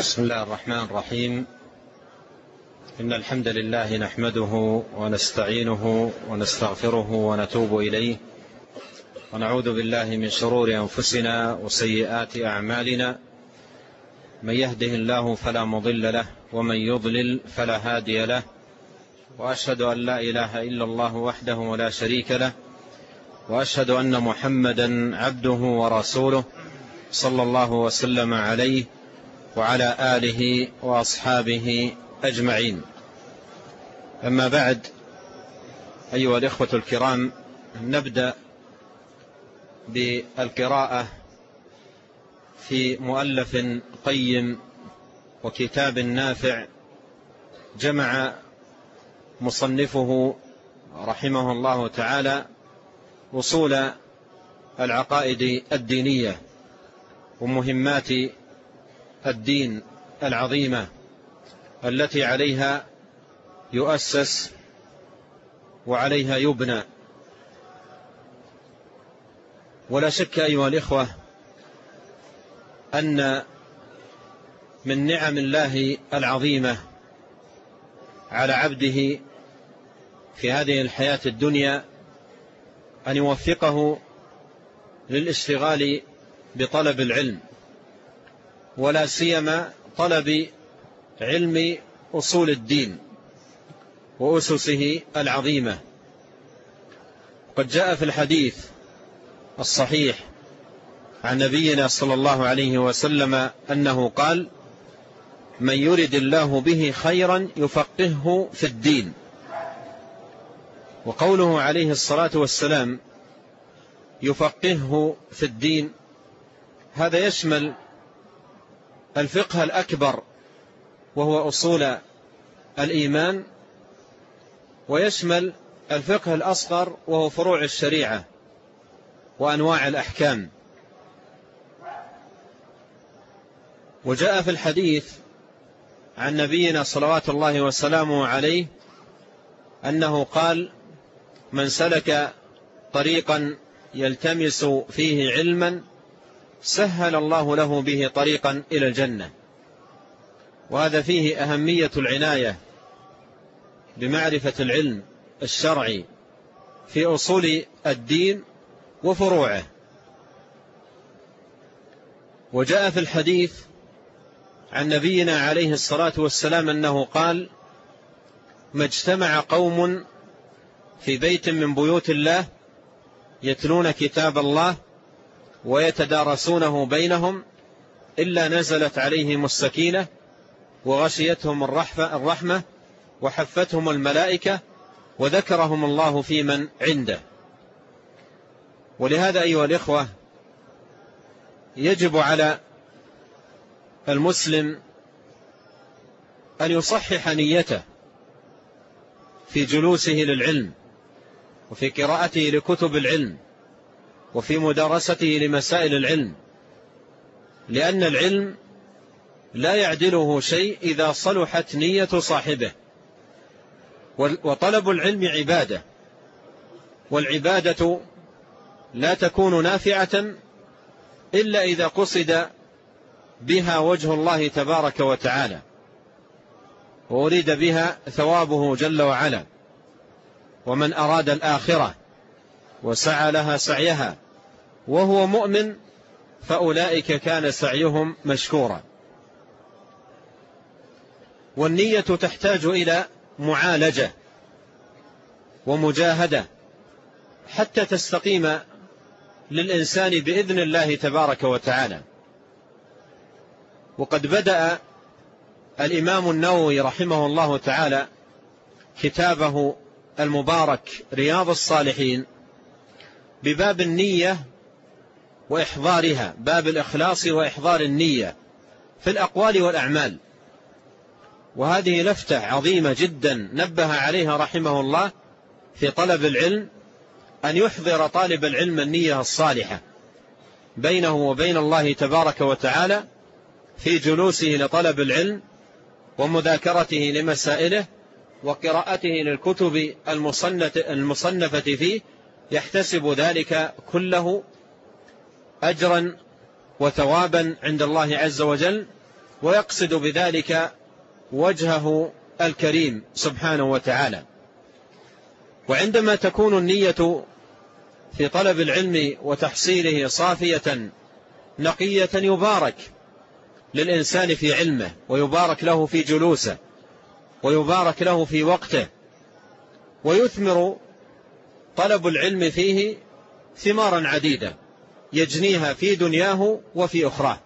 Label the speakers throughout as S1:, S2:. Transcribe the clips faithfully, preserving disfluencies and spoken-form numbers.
S1: بسم الله الرحمن الرحيم. إن الحمد لله نحمده ونستعينه ونستغفره ونتوب إليه، ونعوذ بالله من شرور أنفسنا وسيئات أعمالنا. من يهده الله فلا مضل له، ومن يضلل فلا هادي له، وأشهد أن لا إله إلا الله وحده لا شريك له، وأشهد أن محمدا عبده ورسوله صلى الله وسلم عليه وعلى آله وأصحابه أجمعين. أما بعد، أيها الإخوة الكرام، نبدأ بالقراءة في مؤلف قيم وكتاب نافع جمع مصنفه رحمه الله تعالى أصول العقائد الدينية ومهمات الدين العظيمة التي عليها يؤسس وعليها يبنى. ولا شك أيها الإخوة أن من نعم الله العظيمة على عبده في هذه الحياة الدنيا أن يوفقه للاشتغال بطلب العلم، ولا سيما طلب علم أصول الدين وأسسه العظيمة. قد جاء في الحديث الصحيح عن نبينا صلى الله عليه وسلم أنه قال: من يرد الله به خيرا يفقهه في الدين. وقوله عليه الصلاة والسلام يفقهه في الدين، هذا يشمل الفقه الأكبر وهو أصول الإيمان، ويشمل الفقه الأصغر وهو فروع الشريعة وأنواع الأحكام. وجاء في الحديث عن نبينا صلوات الله وسلامه عليه أنه قال: من سلك طريقا يلتمس فيه علما سهل الله له به طريقا إلى الجنة. وهذا فيه أهمية العناية بمعرفة العلم الشرعي في أصول الدين وفروعه. وجاء في الحديث عن نبينا عليه الصلاة والسلام أنه قال: ما اجتمع قوم في بيت من بيوت الله يتلون كتاب الله ويتدارسونه بينهم إلا نزلت عليهم السكينة وغشيتهم الرحمة وحفتهم الملائكة وذكرهم الله في من عنده. ولهذا أيها الإخوة يجب على المسلم أن يصحح نيته في جلوسه للعلم وفي قراءته لكتب العلم وفي مدارسته لمسائل العلم، لأن العلم لا يعدله شيء إذا صلحت نية صاحبه. وطلب العلم عبادة، والعبادة لا تكون نافعة إلا إذا قصد بها وجه الله تبارك وتعالى وأريد بها ثوابه جل وعلا. ومن أراد الآخرة وسعى لها سعيها وهو مؤمن فأولئك كان سعيهم مشكورا. والنية تحتاج إلى معالجة ومجاهدة حتى تستقيم للإنسان بإذن الله تبارك وتعالى. وقد بدأ الإمام النووي رحمه الله تعالى كتابه المبارك رياض الصالحين بباب النية وإحضارها، باب الإخلاص وإحضار النية في الأقوال والأعمال. وهذه لفتة عظيمة جدا نبه عليها رحمه الله في طلب العلم، أن يحضر طالب العلم النية الصالحة بينه وبين الله تبارك وتعالى في جلوسه لطلب العلم ومذاكرته لمسائله وقراءته للكتب المصنفة فيه، يحتسب ذلك كله أجرا وثوابا عند الله عز وجل، ويقصد بذلك وجهه الكريم سبحانه وتعالى. وعندما تكون النية في طلب العلم وتحصيله صافية نقية يبارك للإنسان في علمه، ويبارك له في جلوسه، ويبارك له في وقته، ويثمر طلب العلم فيه ثمارا عديدة يجنيها في دنياه وفي أخراه.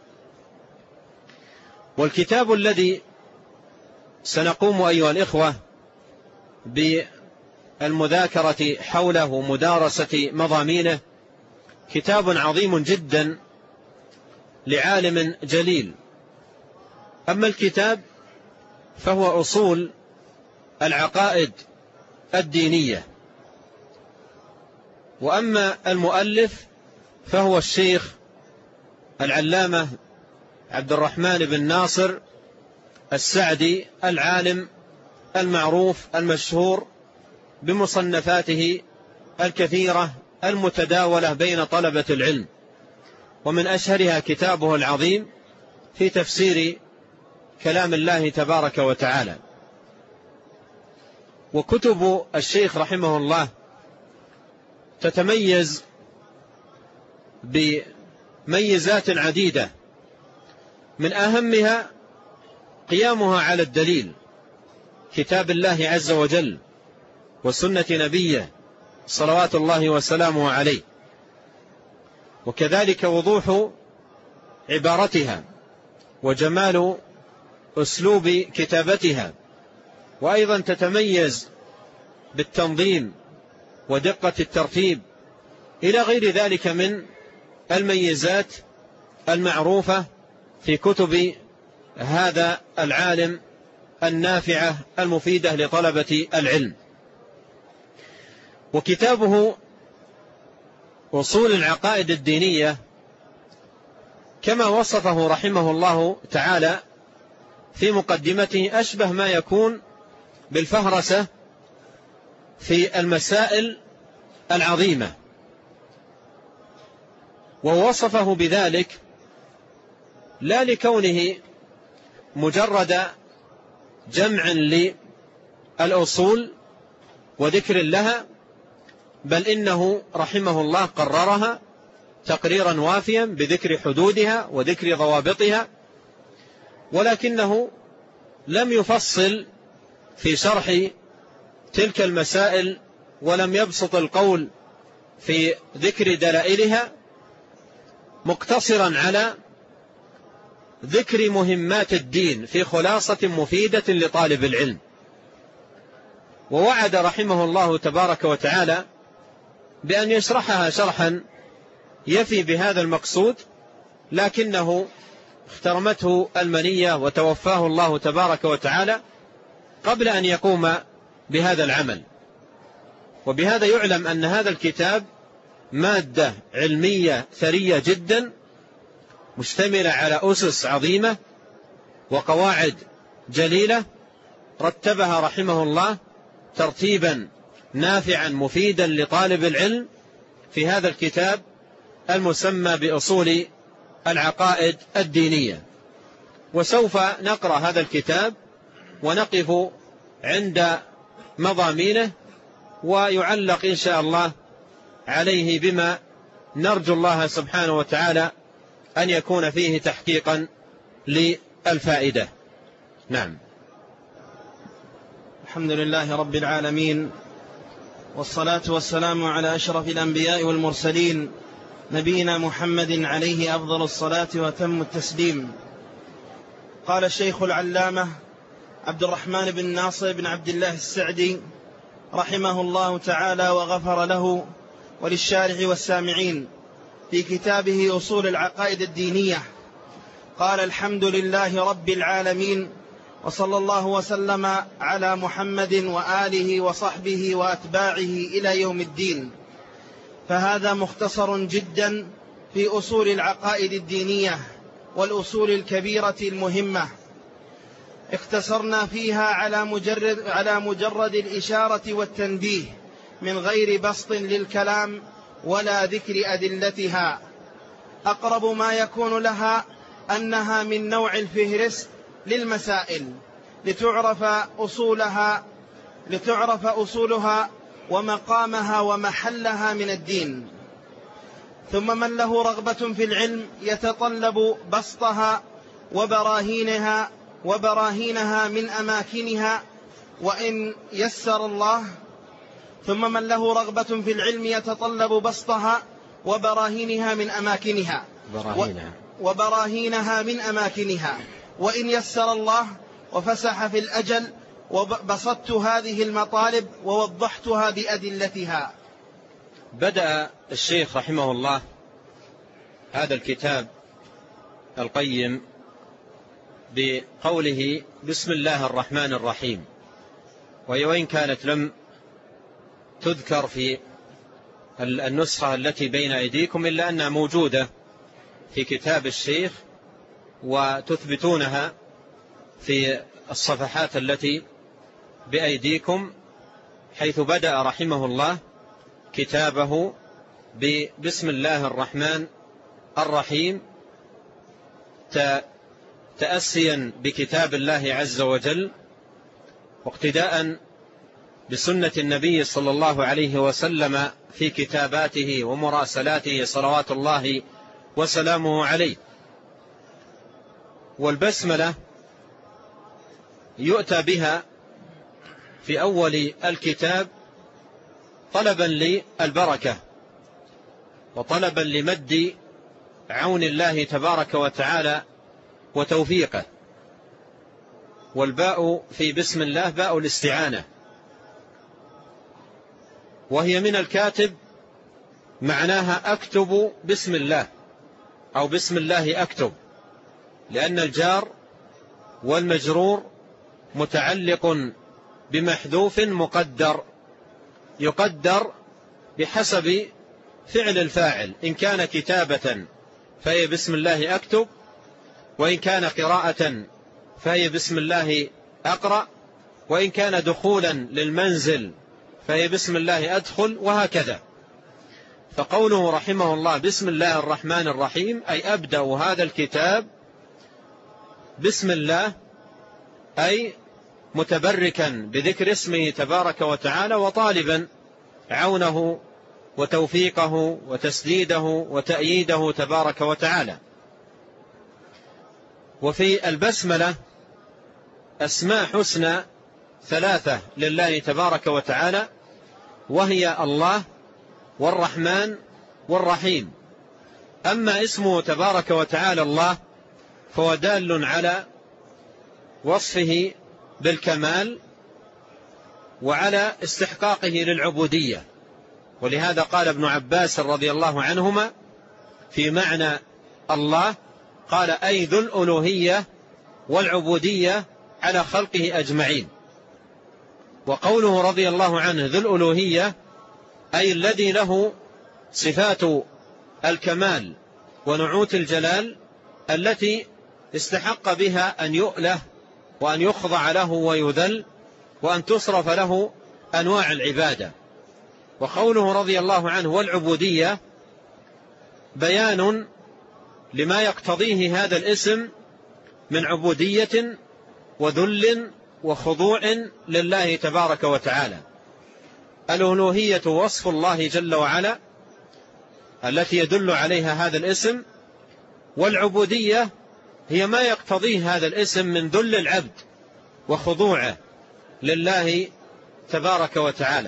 S1: والكتاب الذي سنقوم أيها الإخوة بالمذاكرة حوله ومدارسة مضامينه كتاب عظيم جدا لعالم جليل. أما الكتاب فهو أصول العقائد الدينية، وأما المؤلف فهو الشيخ العلامة عبد الرحمن بن ناصر السعدي، العالم المعروف المشهور بمصنفاته الكثيرة المتداولة بين طلبة العلم، ومن أشهرها كتابه العظيم في تفسير كلام الله تبارك وتعالى. وكتب الشيخ رحمه الله تتميز بميزات عديدة، من أهمها قيامها على الدليل، كتاب الله عز وجل وسنة نبيه صلوات الله وسلامه عليه، وكذلك وضوح عبارتها وجمال أسلوب كتابتها، وأيضا تتميز بالتنظيم ودقة الترتيب إلى غير ذلك من الميزات المعروفة في كتب هذا العالم النافعة المفيدة لطلبة العلم. وكتابه أصول العقائد الدينية كما وصفه رحمه الله تعالى في مقدمته أشبه ما يكون بالفهرسة في المسائل العظيمة، ووصفه بذلك لا لكونه مجرد جمع للأصول وذكر لها، بل إنه رحمه الله قررها تقريرا وافيا بذكر حدودها وذكر ضوابطها، ولكنه لم يفصل في شرح تلك المسائل، ولم يبسط القول في ذكر دلائلها، مقتصرا على ذكر مهمات الدين في خلاصة مفيدة لطالب العلم. ووعد رحمه الله تبارك وتعالى بأن يشرحها شرحا يفي بهذا المقصود، لكنه اخترمته المنية وتوفاه الله تبارك وتعالى قبل أن يقوم بهذا العمل. وبهذا يعلم أن هذا الكتاب مادة علمية ثرية جدا، مشتملة على أسس عظيمة وقواعد جليلة رتبها رحمه الله ترتيبا نافعا مفيدا لطالب العلم في هذا الكتاب المسمى بأصول العقائد الدينية. وسوف نقرأ هذا الكتاب ونقف عند مضامينه، ويعلق إن شاء الله عليه بما نرجو الله سبحانه وتعالى أن يكون فيه تحقيقا للفائدة. نعم.
S2: الحمد لله رب العالمين، والصلاة والسلام على أشرف الأنبياء والمرسلين، نبينا محمد عليه أفضل الصلاة وتم التسليم. قال الشيخ العلامة عبد الرحمن بن ناصر بن عبد الله السعدي رحمه الله تعالى وغفر له وللشارح والسامعين في كتابه أصول العقائد الدينية، قال: الحمد لله رب العالمين، وصلى الله وسلم على محمد وآله وصحبه وأتباعه إلى يوم الدين. فهذا مختصر جدا في أصول العقائد الدينية والأصول الكبيرة المهمة، اختصرنا فيها على مجرد, على مجرد الإشارة والتنبيه من غير بسط للكلام ولا ذكر أدلتها. أقرب ما يكون لها أنها من نوع الفهرست للمسائل لتعرف أصولها لتعرف أصولها ومقامها ومحلها من الدين. ثم من له رغبة في العلم يتطلب بسطها وبراهينها وبراهينها من أماكنها وإن يسر الله ثم من له رغبة في العلم يتطلب بسطها وبراهينها من أماكنها
S1: براهينها
S2: وبراهينها من أماكنها وإن يسر الله وفسح في الأجل وبسطت هذه المطالب ووضحتها بأدلتها.
S1: بدأ الشيخ رحمه الله هذا الكتاب القيم بقوله بسم الله الرحمن الرحيم، وهي وإن كانت لم تذكر في النسخة التي بين أيديكم إلا أنها موجودة في كتاب الشيخ وتثبتونها في الصفحات التي بأيديكم، حيث بدأ رحمه الله كتابه بسم الله الرحمن الرحيم تأسيا بكتاب الله عز وجل واقتداء بسنة النبي صلى الله عليه وسلم في كتاباته ومراسلاته صلوات الله وسلامه عليه. والبسملة يؤتى بها في أول الكتاب طلبا للبركة وطلبا لمد عون الله تبارك وتعالى وتوفيقه. والباء في بسم الله باء الاستعانة، وهي من الكاتب معناها أكتب بسم الله أو بسم الله أكتب، لأن الجار والمجرور متعلق بمحذوف مقدر يقدر بحسب فعل الفاعل، إن كان كتابة فهي بسم الله أكتب، وإن كان قراءة فهي بسم الله أقرأ، وإن كان دخولا للمنزل فهي بسم الله أدخل، وهكذا. فقوله رحمه الله بسم الله الرحمن الرحيم أي أبدأ هذا الكتاب بسم الله، أي متبركا بذكر اسمه تبارك وتعالى وطالبا عونه وتوفيقه وتسديده وتأييده تبارك وتعالى. وفي البسملة أسماء حسنى ثلاثة لله تبارك وتعالى، وهي الله والرحمن والرحيم. أما اسمه تبارك وتعالى الله فهو دال على وصفه بالكمال وعلى استحقاقه للعبودية، ولهذا قال ابن عباس رضي الله عنهما في معنى الله قال أي ذو الألوهية والعبودية على خلقه أجمعين. وقوله رضي الله عنه ذو الألوهية أي الذي له صفات الكمال ونعوت الجلال التي استحق بها أن يؤله وأن يخضع له ويذل وأن تصرف له أنواع العبادة. وقوله رضي الله عنه والعبودية بيان لما يقتضيه هذا الاسم من عبودية وذل وخضوع لله تبارك وتعالى. الألوهية وصف الله جل وعلا التي يدل عليها هذا الاسم، والعبودية هي ما يقتضيه هذا الاسم من ذل العبد وخضوعه لله تبارك وتعالى.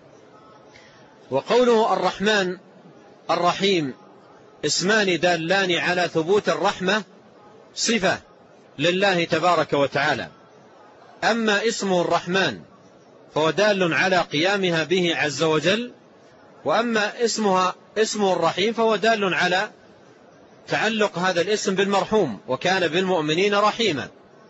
S1: وقوله الرحمن الرحيم اسمان دالان على ثبوت الرحمة صفة لله تبارك وتعالى. أما اسمه الرحمن فهو دال على قيامها به عز وجل، وأما اسمها اسمه الرحيم فهو دال على تعلق هذا الاسم بالمرحوم وكان بالمؤمنين رحيما.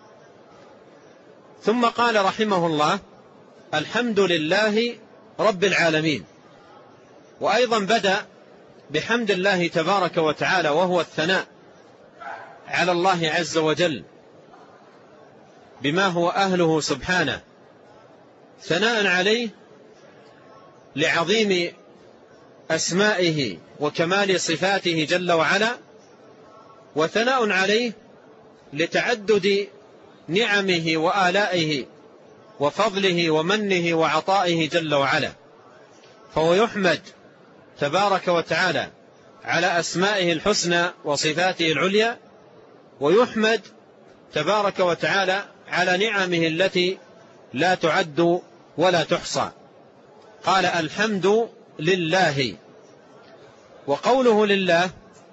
S1: ثم قال رحمه الله الحمد لله رب العالمين. وأيضا بدأ بحمد الله تبارك وتعالى وهو الثناء على الله عز وجل بما هو أهله سبحانه، ثناء عليه لعظيم أسمائه وكمال صفاته جل وعلا، وثناء عليه لتعدد نعمه وآلائه وفضله ومنه وعطائه جل وعلا. فهو يحمد تبارك وتعالى على أسمائه الحسنى وصفاته العليا، ويحمد تبارك وتعالى على نعمه التي لا تعد ولا تحصى. قال الحمد لله. وقوله لله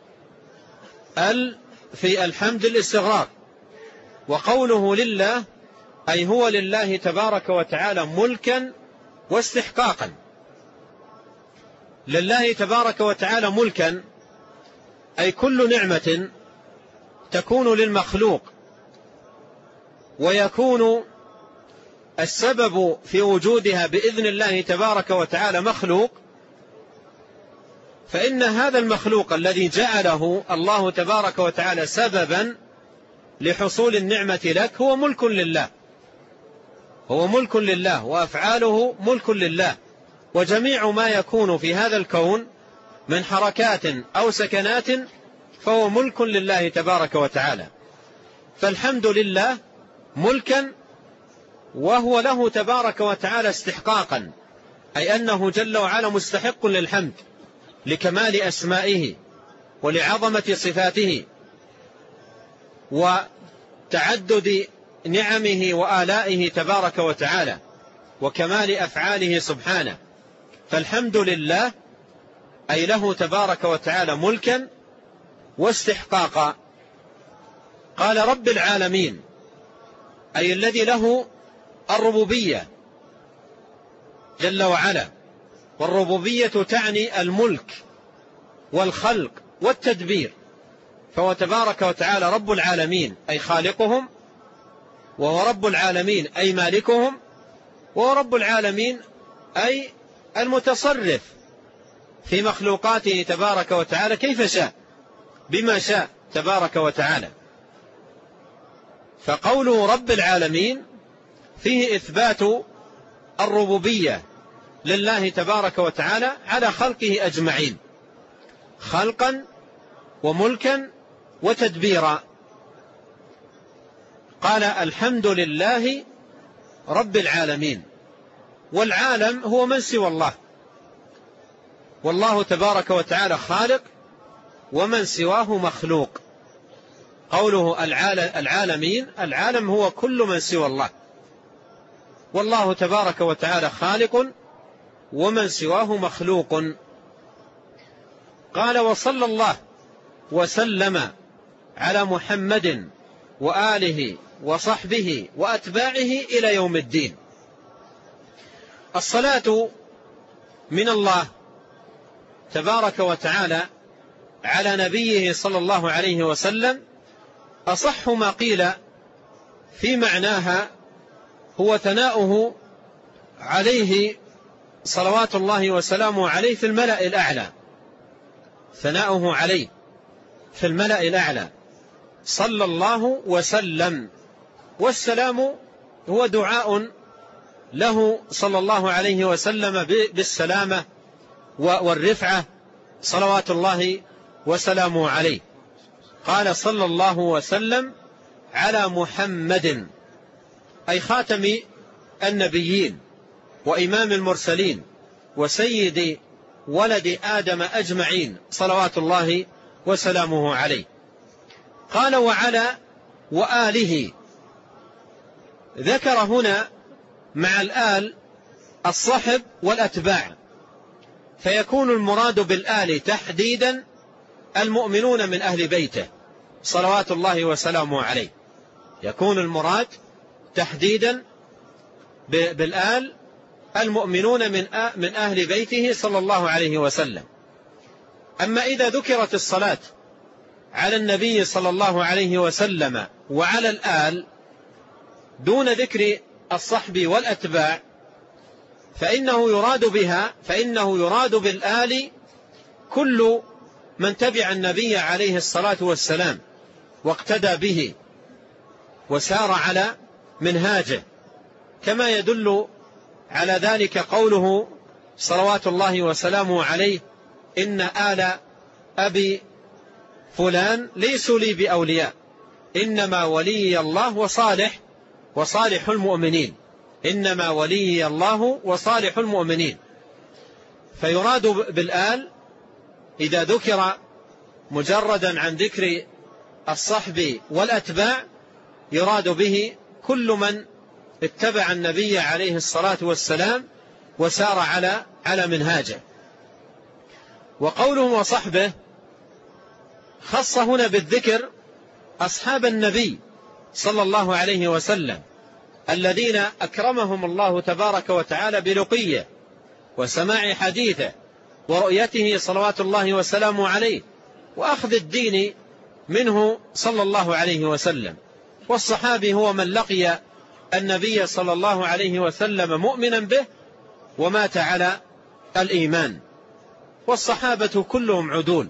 S1: ال في الحمد الاستغراق، وقوله لله أي هو لله تبارك وتعالى ملكا واستحقاقا. لله تبارك وتعالى ملكا أي كل نعمة تكون للمخلوق ويكون السبب في وجودها بإذن الله تبارك وتعالى مخلوق، فإن هذا المخلوق الذي جعله الله تبارك وتعالى سببا لحصول النعمة لك هو ملك لله، هو ملك لله، وأفعاله ملك لله. وجميع ما يكون في هذا الكون من حركات أو سكنات فهو ملك لله تبارك وتعالى. فالحمد لله ملكا، وهو له تبارك وتعالى استحقاقا، أي أنه جل وعلا مستحق للحمد لكمال أسمائه ولعظمة صفاته وتعدد نعمه وآلائه تبارك وتعالى وكمال أفعاله سبحانه. فالحمد لله أي له تبارك وتعالى ملكا واستحقاقا. قال رب العالمين أي الذي له الربوبية جل وعلا، والربوبية تعني الملك والخلق والتدبير، فهو تبارك وتعالى رب العالمين أي خالقهم، وهو رب العالمين أي مالكهم، وهو رب العالمين أي المتصرف في مخلوقاته تبارك وتعالى كيف شاء بما شاء تبارك وتعالى. فقوله رب العالمين فيه إثبات الربوبية لله تبارك وتعالى على خلقه أجمعين، خلقا وملكا وتدبيرا. قال الحمد لله رب العالمين. والعالم هو من سوى الله، والله تبارك وتعالى خالق ومن سواه مخلوق. قوله العالمين، العالم هو كل من سوى الله، والله تبارك وتعالى خالق ومن سواه مخلوق. قال وصلى الله وسلم على محمد وآله وصحبه وأتباعه إلى يوم الدين. الصلاة من الله تبارك وتعالى على نبيه صلى الله عليه وسلم أصح ما قيل في معناها هو ثناؤه عليه صلوات الله وسلامه عليه في الملأ الأعلى، ثناؤه عليه في الملأ الأعلى صلى الله وسلم. والسلام هو دعاء له صلى الله عليه وسلم بالسلامة والرفعة صلوات الله وسلامه عليه. قال صلى الله وسلم على محمد أي خاتم النبيين وإمام المرسلين وسيد ولد آدم أجمعين صلوات الله وسلامه عليه. قال وعلى وآله، ذكر هنا مع الآل الصحب والأتباع، فيكون المراد بالآل تحديدا المؤمنون من أهل بيته صلوات الله وسلامه عليه، يكون المراد تحديدا بالآل المؤمنون من من أهل بيته صلى الله عليه وسلم. أما إذا ذكرت الصلاة على النبي صلى الله عليه وسلم وعلى الآل دون ذكر الصحب والأتباع فإنه يراد بها فإنه يراد بالآل كل من تبع النبي عليه الصلاة والسلام واقتدى به وسار على منهاجه، كما يدل على ذلك قوله صلوات الله وسلامه عليه إن آل أبي فلان ليسوا لي بأولياء، إنما ولي الله وصالح وصالح المؤمنين، إنما ولي الله وصالح المؤمنين. فيراد بالآل إذا ذكر مجردا عن ذكر الصحب والأتباع يراد به كل من اتبع النبي عليه الصلاة والسلام وسار على على منهاجه. وقوله وصحبه خص هنا بالذكر أصحاب النبي صلى الله عليه وسلم الذين أكرمهم الله تبارك وتعالى بلقيه وسماع حديثه ورؤيته صلوات الله وسلامه عليه وأخذ الدين منه صلى الله عليه وسلم. والصحابي هو من لقي النبي صلى الله عليه وسلم مؤمنا به ومات على الإيمان. والصحابة كلهم عدول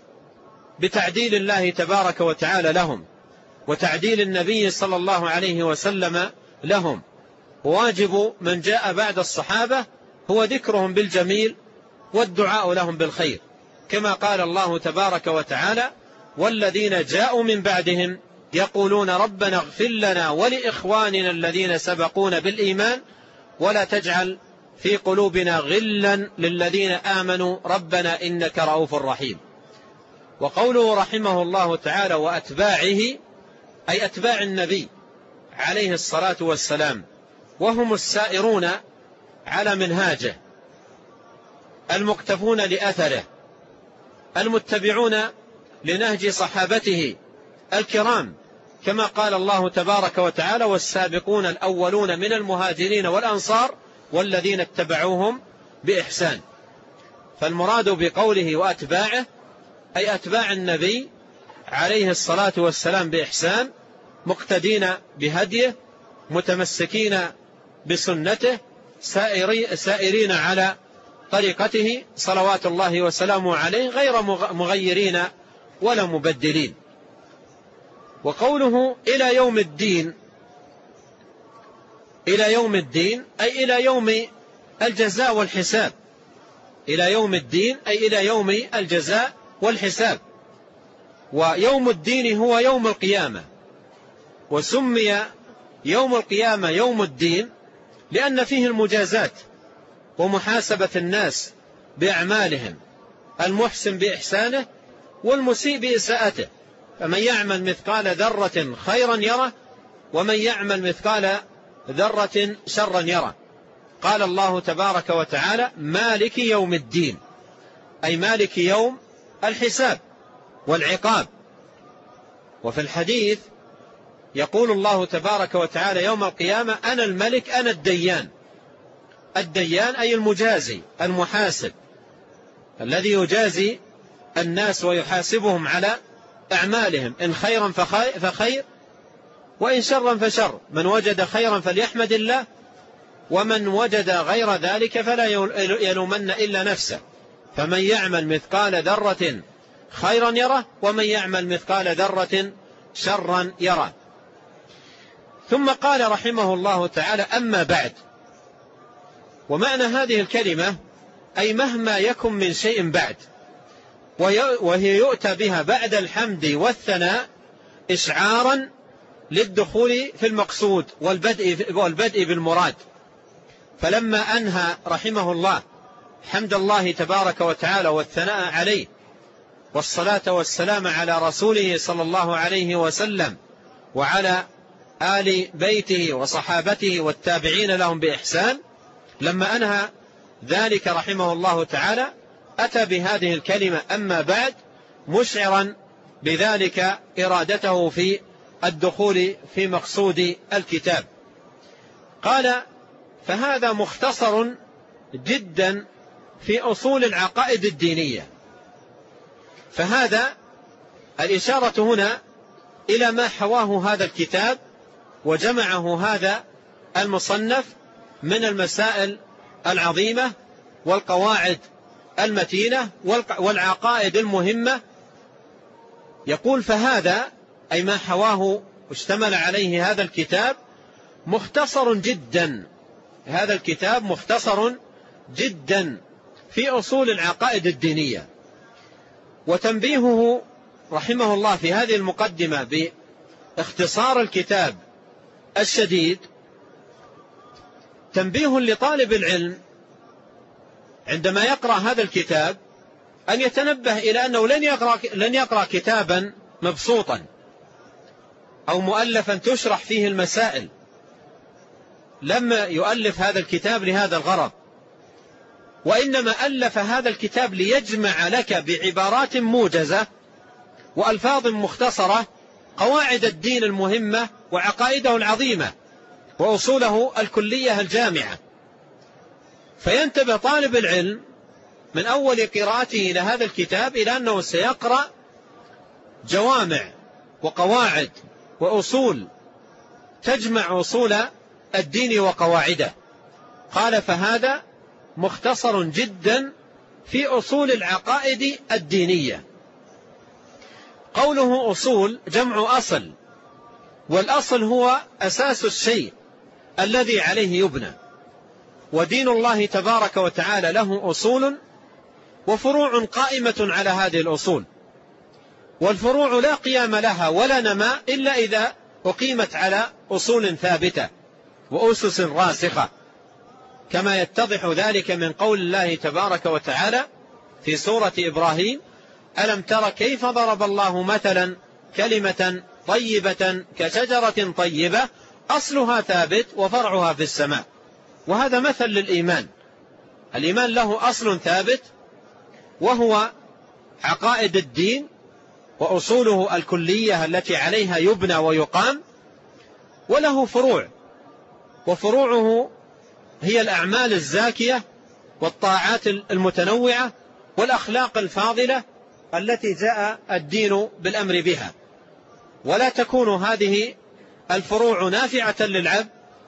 S1: بتعديل الله تبارك وتعالى لهم وتعديل النبي صلى الله عليه وسلم لهم. واجب من جاء بعد الصحابة هو ذكرهم بالجميل والدعاء لهم بالخير، كما قال الله تبارك وتعالى والذين جاءوا من بعدهم يقولون ربنا اغفر لنا ولإخواننا الذين سبقونا بالإيمان ولا تجعل في قلوبنا غلا للذين آمنوا ربنا إنك رؤوف رحيم. وقوله رحمه الله تعالى وأتباعه أي أتباع النبي عليه الصلاة والسلام، وهم السائرون على منهاجه المقتفون لأثره المتبعون لنهج صحابته الكرام، كما قال الله تبارك وتعالى والسابقون الأولون من المهاجرين والأنصار والذين اتبعوهم بإحسان. فالمراد بقوله وأتباعه أي أتباع النبي عليه الصلاة والسلام بإحسان، مقتدين بهديه متمسكين بسنته سائرين على طريقته صلوات الله وسلامه عليه غير مغيرين ولا مبدلين. وقوله إلى يوم الدين، إلى يوم الدين أي إلى يوم الجزاء والحساب، إلى يوم الدين أي إلى يوم الجزاء والحساب. ويوم الدين هو يوم القيامة، وسمي يوم القيامة يوم الدين لأن فيه المجازات ومحاسبة الناس بأعمالهم، المحسن بإحسانه والمسيء بإساءته، فمن يعمل مثقال ذرة خيرا يره ومن يعمل مثقال ذرة شرا يره. قال الله تبارك وتعالى مالك يوم الدين أي مالك يوم الحساب والعقاب. وفي الحديث يقول الله تبارك وتعالى يوم القيامة أنا الملك أنا الديان. الديان أي المجازي المحاسب الذي يجازي الناس ويحاسبهم على أعمالهم، إن خيرا فخير وإن شرا فشر، من وجد خيرا فليحمد الله ومن وجد غير ذلك فلا يلومن إلا نفسه. فمن يعمل مثقال ذرة خيرا يره ومن يعمل مثقال ذرة شرا يره. ثم قال رحمه الله تعالى أما بعد. ومعنى هذه الكلمة أي مهما يكن من شيء بعد، وهي يؤتى بها بعد الحمد والثناء إشعارا للدخول في المقصود والبدء, والبدء بالمراد. فلما أنهى رحمه الله حمد الله تبارك وتعالى والثناء عليه والصلاة والسلام على رسوله صلى الله عليه وسلم وعلى آل بيته وصحابته والتابعين لهم بإحسان، لما أنهى ذلك رحمه الله تعالى أتى بهذه الكلمة أما بعد مشعرا بذلك إرادته في الدخول في مقصود الكتاب. قال فهذا مختصر جدا في أصول العقائد الدينية. فهذا الإشارة هنا إلى ما حواه هذا الكتاب وجمعه هذا المصنف من المسائل العظيمة والقواعد المتينة والعقائد المهمة. يقول فهذا أي ما حواه واشتمل عليه هذا الكتاب مختصر جدا، هذا الكتاب مختصر جدا في أصول العقائد الدينية. وتنبيهه رحمه الله في هذه المقدمة باختصار الكتاب الشديد تنبيه لطالب العلم عندما يقرأ هذا الكتاب أن يتنبه إلى أنه لن يقرأ, لن يقرأ كتابا مبسوطا أو مؤلفا تشرح فيه المسائل. لم يؤلف هذا الكتاب لهذا الغرض، وإنما ألف هذا الكتاب ليجمع لك بعبارات موجزة وألفاظ مختصرة قواعد الدين المهمة وعقائده العظيمة وأصوله الكلية الجامعة. فينتبه طالب العلم من أول قراءته إلى هذا الكتاب إلى أنه سيقرأ جوامع وقواعد وأصول تجمع أصول الدين وقواعده. قال فهذا مختصر جدا في أصول العقائد الدينية. قوله أصول جمع أصل، والأصل هو أساس الشيء الذي عليه يبنى، ودين الله تبارك وتعالى له أصول وفروع قائمة على هذه الأصول، والفروع لا قيام لها ولا نماء إلا إذا أقيمت على أصول ثابتة وأسس راسخة، كما يتضح ذلك من قول الله تبارك وتعالى في سورة إبراهيم: ألم تر كيف ضرب الله مثلا كلمة طيبة كشجرة طيبة أصلها ثابت وفرعها في السماء. وهذا مثل للإيمان. الإيمان له أصل ثابت وهو عقائد الدين وأصوله الكلية التي عليها يبنى ويقام، وله فروع، وفروعه هي الأعمال الزاكية والطاعات المتنوعة والأخلاق الفاضلة التي جاء الدين بالأمر بها. ولا تكون هذه الفروع نافعة للعبد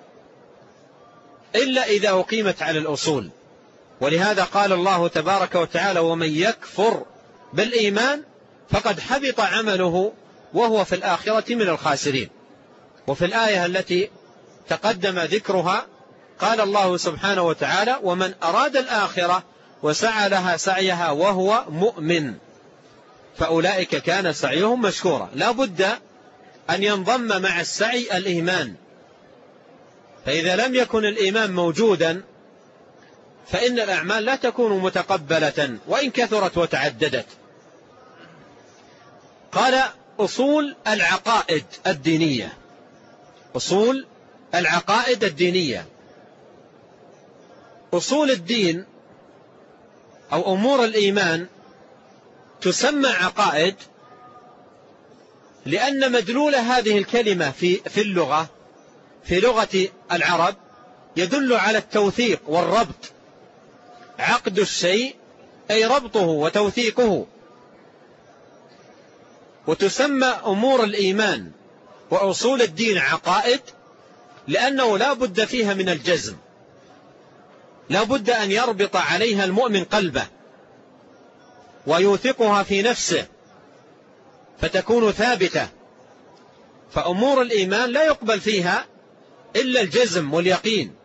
S1: إلا إذا أقيمت على الأصول. ولهذا قال الله تبارك وتعالى: ومن يكفر بالإيمان فقد حبط عمله وهو في الآخرة من الخاسرين. وفي الآية التي تقدم ذكرها قال الله سبحانه وتعالى: ومن أراد الآخرة وسعى لها سعيها وهو مؤمن فأولئك كان سعيهم مشكورا. لا بد أن ينضم مع السعي الإيمان، فإذا لم يكن الإيمان موجودا فإن الأعمال لا تكون متقبلة وإن كثرت وتعددت. قال: أصول العقائد الدينية. أصول العقائد الدينية، أصول الدين أو أمور الإيمان تسمى عقائد لأن مدلول هذه الكلمة في في اللغة في لغة العرب يدل على التوثيق والربط. عقد الشيء أي ربطه وتوثيقه. وتسمى أمور الإيمان وأصول الدين عقائد لأنه لا بد فيها من الجزم، لا بد أن يربط عليها المؤمن قلبه ويوثقها في نفسه فتكون ثابتة. فأمور الإيمان لا يقبل فيها إلا الجزم واليقين.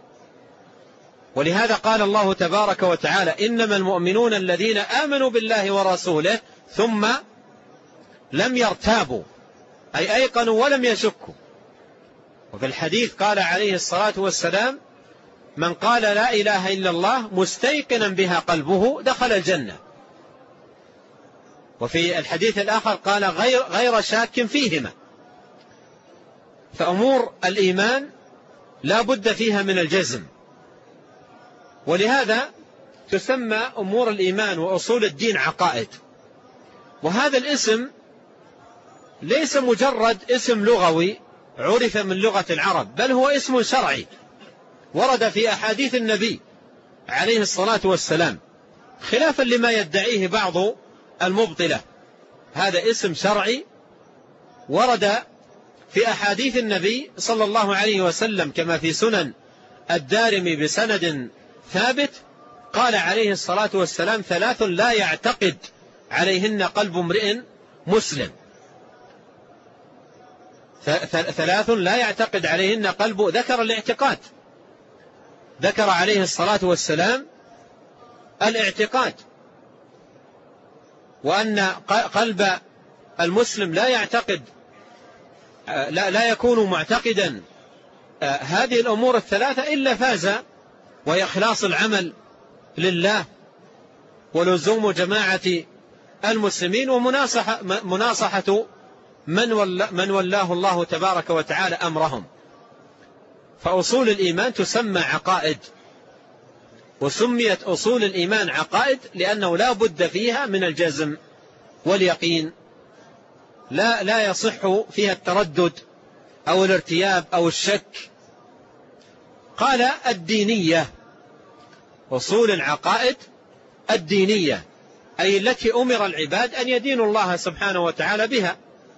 S1: ولهذا قال الله تبارك وتعالى: إنما المؤمنون الذين آمنوا بالله ورسوله ثم لم يرتابوا، أي أيقنوا ولم يشكوا. وفي الحديث قال عليه الصلاة والسلام: من قال لا إله إلا الله مستيقنا بها قلبه دخل الجنة. وفي الحديث الآخر قال: غير, غير شاك فيهما. فأمور الإيمان لا بد فيها من الجزم، ولهذا تسمى أمور الإيمان وأصول الدين عقائد. وهذا الاسم ليس مجرد اسم لغوي عرف من لغة العرب، بل هو اسم شرعي ورد في أحاديث النبي عليه الصلاة والسلام، خلافا لما يدعيه بعض المبطلة. هذا اسم شرعي ورد في أحاديث النبي صلى الله عليه وسلم كما في سنن الدارمي بسند ثابت. قال عليه الصلاة والسلام: ثلاث لا يعتقد عليهن قلب امرئ مسلم. ثلاث لا يعتقد عليهن قلب، ذكر الاعتقاد، ذكر عليه الصلاة والسلام الاعتقاد، وأن قلب المسلم لا يعتقد لا, لا يكون معتقدا هذه الأمور الثلاثة إلا فاز، وهي إخلاص العمل لله، ولزوم جماعة المسلمين، ومناصحة مناصحة من, من ولاه الله تبارك وتعالى أمرهم. فأصول الإيمان تسمى عقائد، وسميت أصول الإيمان عقائد لأنه لا بد فيها من الجزم واليقين، لا, لا يصح فيها التردد أو الارتياب أو الشك. قال الدينية، أصول العقائد الدينية أي التي أمر العباد أن يدينوا الله سبحانه وتعالى بها،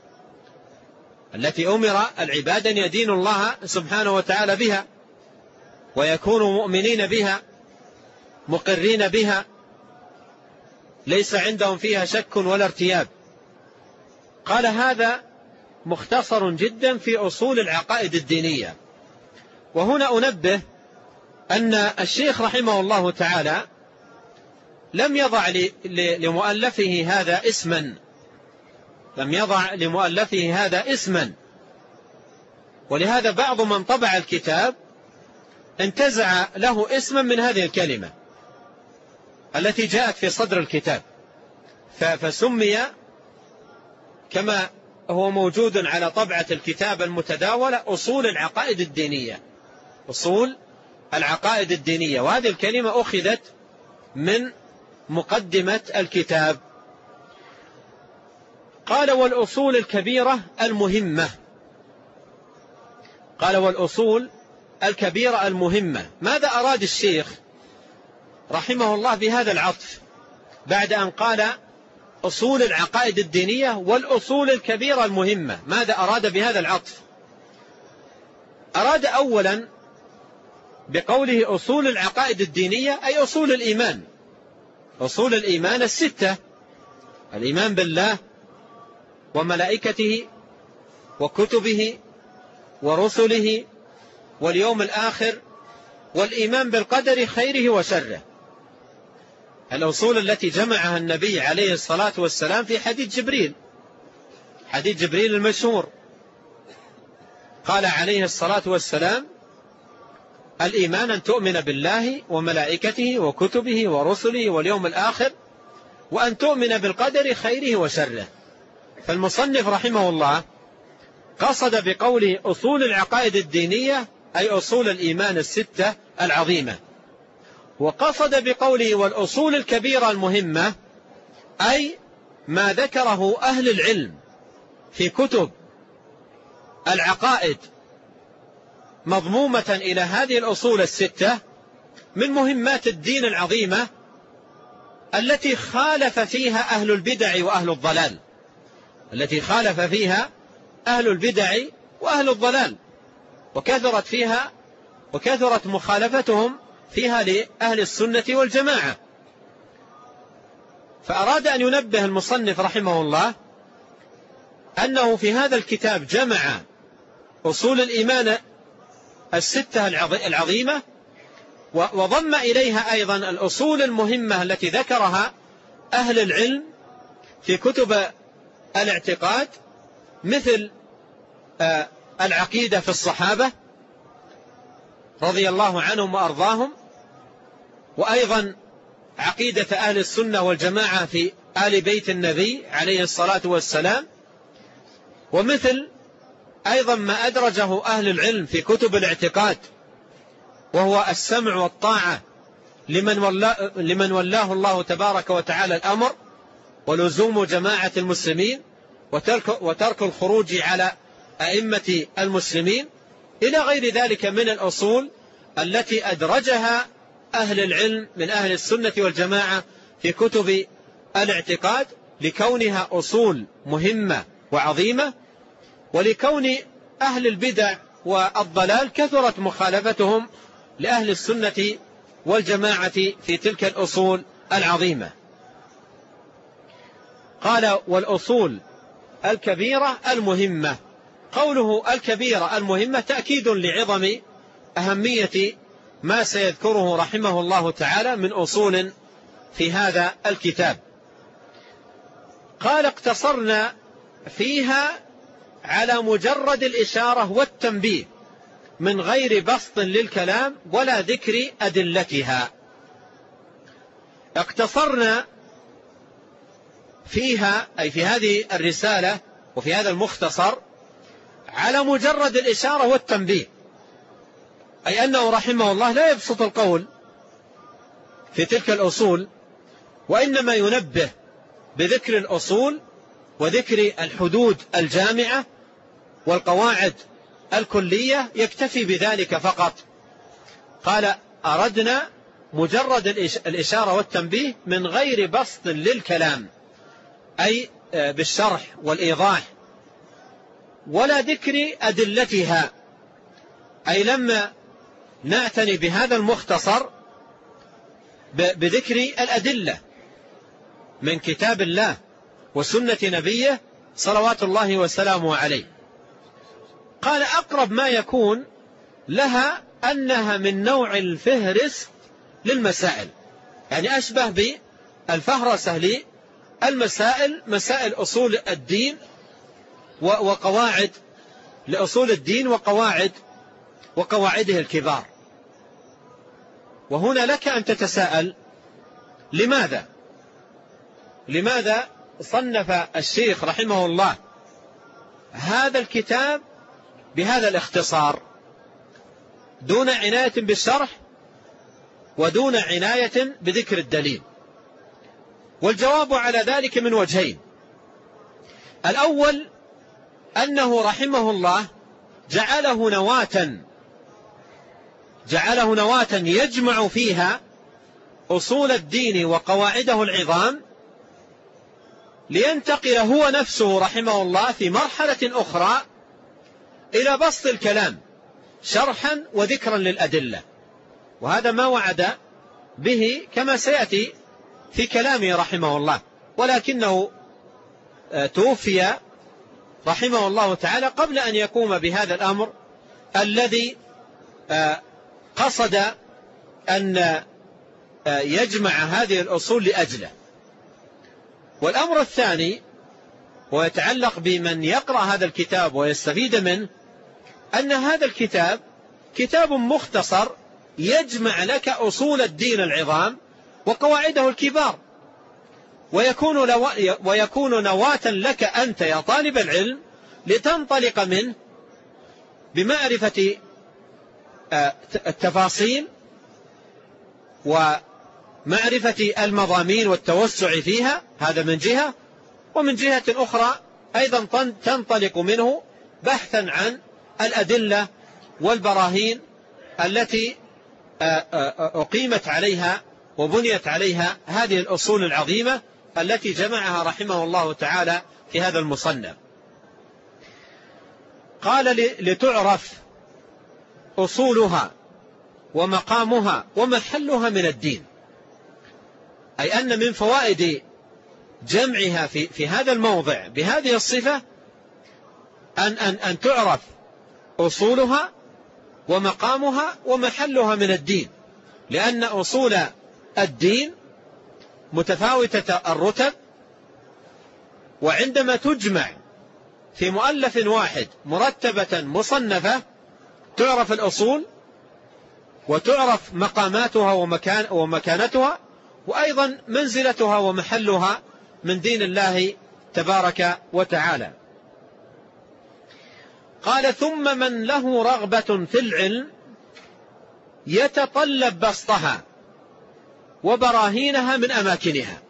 S1: التي أمر العباد أن يدينوا الله سبحانه وتعالى بها، ويكونوا مؤمنين بها مقرين بها، ليس عندهم فيها شك ولا ارتياب. قال هذا مختصر جدا في أصول العقائد الدينية. وهنا أنبه أن الشيخ رحمه الله تعالى لم يضع لمؤلفه هذا اسما، لم يضع لمؤلفه هذا اسما، ولهذا بعض من طبع الكتاب انتزع له اسما من هذه الكلمة التي جاءت في صدر الكتاب، فسمي كما هو موجود على طبعة الكتاب المتداولة أصول العقائد الدينية، أصول العقائد الدينية. وهذه الكلمة أخذت من مقدمة الكتاب. قال والأصول الكبيرة المهمة، قال والأصول الكبيرة المهمة. ماذا أراد الشيخ رحمه الله بهذا العطف بعد أن قال أصول العقائد الدينية والأصول الكبيرة المهمة؟ ماذا أراد بهذا العطف؟ أراد أولا بقوله أصول العقائد الدينية أي أصول الإيمان، أصول الإيمان الستة: الإيمان بالله وملائكته وكتبه ورسله واليوم الآخر، والإيمان بالقدر خيره وشره. الأصول التي جمعها النبي عليه الصلاة والسلام في حديث جبريل، حديث جبريل المشهور، قال عليه الصلاة والسلام: الإيمان أن تؤمن بالله وملائكته وكتبه ورسله واليوم الآخر، وأن تؤمن بالقدر خيره وشره. فالمصنف رحمه الله قصد بقوله أصول العقائد الدينية أي أصول الإيمان الستة العظيمة، وقصد بقوله والأصول الكبيرة المهمة أي ما ذكره أهل العلم في كتب العقائد مضمومة إلى هذه الأصول الستة من مهمات الدين العظيمة التي خالف فيها أهل البدع وأهل الضلال، التي خالف فيها أهل البدع وأهل الضلال، وكثرت فيها وكثرت مخالفتهم فيها لأهل السنة والجماعة. فأراد أن ينبه المصنف رحمه الله أنه في هذا الكتاب جمع أصول الإيمان الستة العظيمة، وضم إليها أيضا الأصول المهمة التي ذكرها أهل العلم في كتب الاعتقاد، مثل العقيدة في الصحابة رضي الله عنهم وأرضاهم، وأيضا عقيدة أهل السنة والجماعة في آل بيت النبي عليه الصلاة والسلام، ومثل أيضا ما أدرجه أهل العلم في كتب الاعتقاد، وهو السمع والطاعة لمن ولا لمن ولاه الله تبارك وتعالى الأمر، ولزوم جماعة المسلمين، وترك, وترك الخروج على أئمة المسلمين، إلى غير ذلك من الأصول التي أدرجها أهل العلم من أهل السنة والجماعة في كتب الاعتقاد، لكونها أصول مهمة وعظيمة، ولكون أهل البدع والضلال كثرت مخالفتهم لأهل السنة والجماعة في تلك الأصول العظيمة. قال والأصول الكبيرة المهمة. قوله الكبيرة المهمة تأكيد لعظم أهمية ما سيذكره رحمه الله تعالى من أصول في هذا الكتاب. قال اقتصرنا فيها على مجرد الإشارة والتنبيه من غير بسط للكلام ولا ذكر أدلتها. اقتصرنا فيها أي في هذه الرسالة وفي هذا المختصر على مجرد الإشارة والتنبيه، أي أنه رحمه الله لا يبسط القول في تلك الأصول، وإنما ينبه بذكر الأصول وذكر الحدود الجامعة والقواعد الكلية، يكتفي بذلك فقط. قال أردنا مجرد الإشارة والتنبيه من غير بسط للكلام، أي بالشرح والإيضاح، ولا ذكر أدلتها، أي لما نعتني بهذا المختصر بذكر الأدلة من كتاب الله وسنة نبيه صلوات الله وسلامه عليه. قال أقرب ما يكون لها أنها من نوع الفهرس للمسائل، يعني أشبه بالفهرسة للمسائل، مسائل أصول الدين وقواعد لأصول الدين وقواعد وقواعده الكبار. وهنا لك أن تتساءل لماذا لماذا صنف الشيخ رحمه الله هذا الكتاب بهذا الاختصار دون عناية بالشرح ودون عناية بذكر الدليل؟ والجواب على ذلك من وجهين. الأول أنه رحمه الله جعله نواة جعله نواة يجمع فيها أصول الدين وقواعده العظام، لينتقل هو نفسه رحمه الله في مرحلة أخرى إلى بسط الكلام شرحا وذكرا للأدلة. وهذا ما وعد به كما سيأتي في كلامه رحمه الله، ولكنه توفي رحمه الله تعالى قبل أن يقوم بهذا الأمر الذي قصد أن يجمع هذه الأصول لأجله. والأمر الثاني ويتعلق بمن يقرأ هذا الكتاب ويستفيد منه، أن هذا الكتاب كتاب مختصر يجمع لك أصول الدين العظام وقواعده الكبار، ويكون, ويكون نواة لك أنت يا طالب العلم لتنطلق منه بمعرفة التفاصيل ومعرفة المضامين والتوسع فيها، هذا من جهة، ومن جهة أخرى أيضا تنطلق منه بحثا عن الأدلة والبراهين التي أقيمت عليها وبنيت عليها هذه الأصول العظيمة التي جمعها رحمه الله تعالى في هذا المصنف. قال لتعرف أصولها ومقامها ومحلها من الدين، أي أن من فوائد جمعها في, في هذا الموضع بهذه الصفة أن, أن, أن تعرف أصولها ومقامها ومحلها من الدين، لأن أصول الدين متفاوتة الرتب، وعندما تجمع في مؤلف واحد مرتبة مصنفة تعرف الأصول وتعرف مقاماتها ومكان ومكانتها، وأيضا منزلتها ومحلها من دين الله تبارك وتعالى. قال ثم من له رغبة في العلم يتطلب بسطها وبراهينها من أماكنها.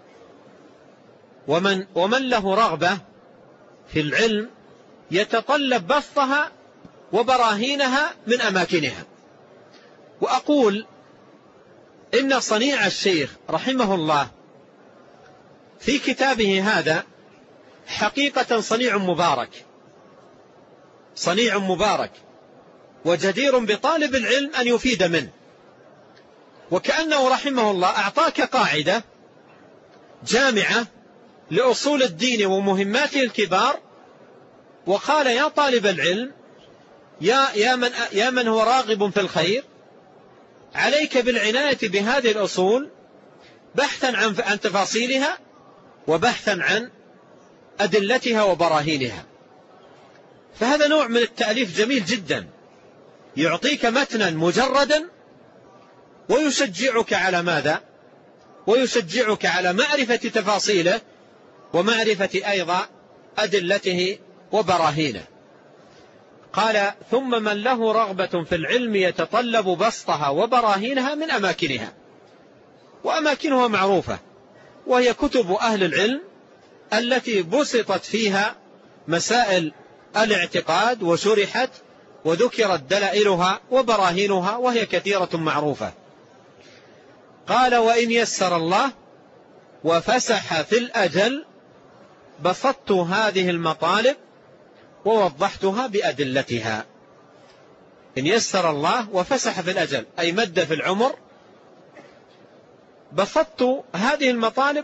S1: ومن, ومن له رغبة في العلم يتطلب بسطها وبراهينها من أماكنها. وأقول إن صنيع الشيخ رحمه الله في كتابه هذا حقيقة صنيع مبارك صنيع مبارك وجدير بطالب العلم أن يفيد منه. وكأنه رحمه الله أعطاك قاعدة جامعة لأصول الدين ومهماته الكبار، وقال يا طالب العلم يا, يا, من, يا من هو راغب في الخير، عليك بالعناية بهذه الأصول بحثا عن, عن تفاصيلها وبحثا عن أدلتها وبراهينها. فهذا نوع من التأليف جميل جدا، يعطيك متنا مجردا ويشجعك على ماذا؟ ويشجعك على معرفة تفاصيله ومعرفة أيضا أدلته وبراهينه. قال: ثم من له رغبة في العلم يتطلب بسطها وبراهينها من أماكنها، وأماكنها معروفة، وهي كتب أهل العلم التي بسطت فيها مسائل الاعتقاد وشرحت وذكرت دلائلها وبراهينها، وهي كثيرة معروفة. قال: وإن يسر الله وفسح في الأجل بسطت هذه المطالب ووضحتها بأدلتها. إن يسر الله وفسح في الأجل أي مد في العمر، بسطت هذه المطالب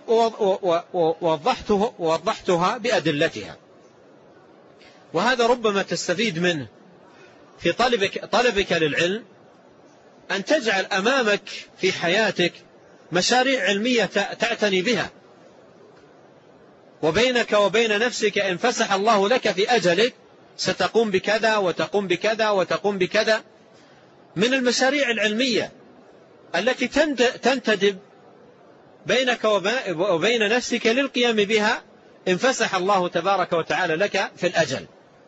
S1: ووضحتها بأدلتها. وهذا ربما تستفيد منه في طلبك, طلبك للعلم، أن تجعل أمامك في حياتك مشاريع علمية تعتني بها، وبينك وبين نفسك إن فسح الله لك في أجلك ستقوم بكذا وتقوم بكذا وتقوم بكذا من المشاريع العلمية التي تنتدب بينك وبين نفسك للقيام بها إن فسح الله تبارك وتعالى لك في الأجل.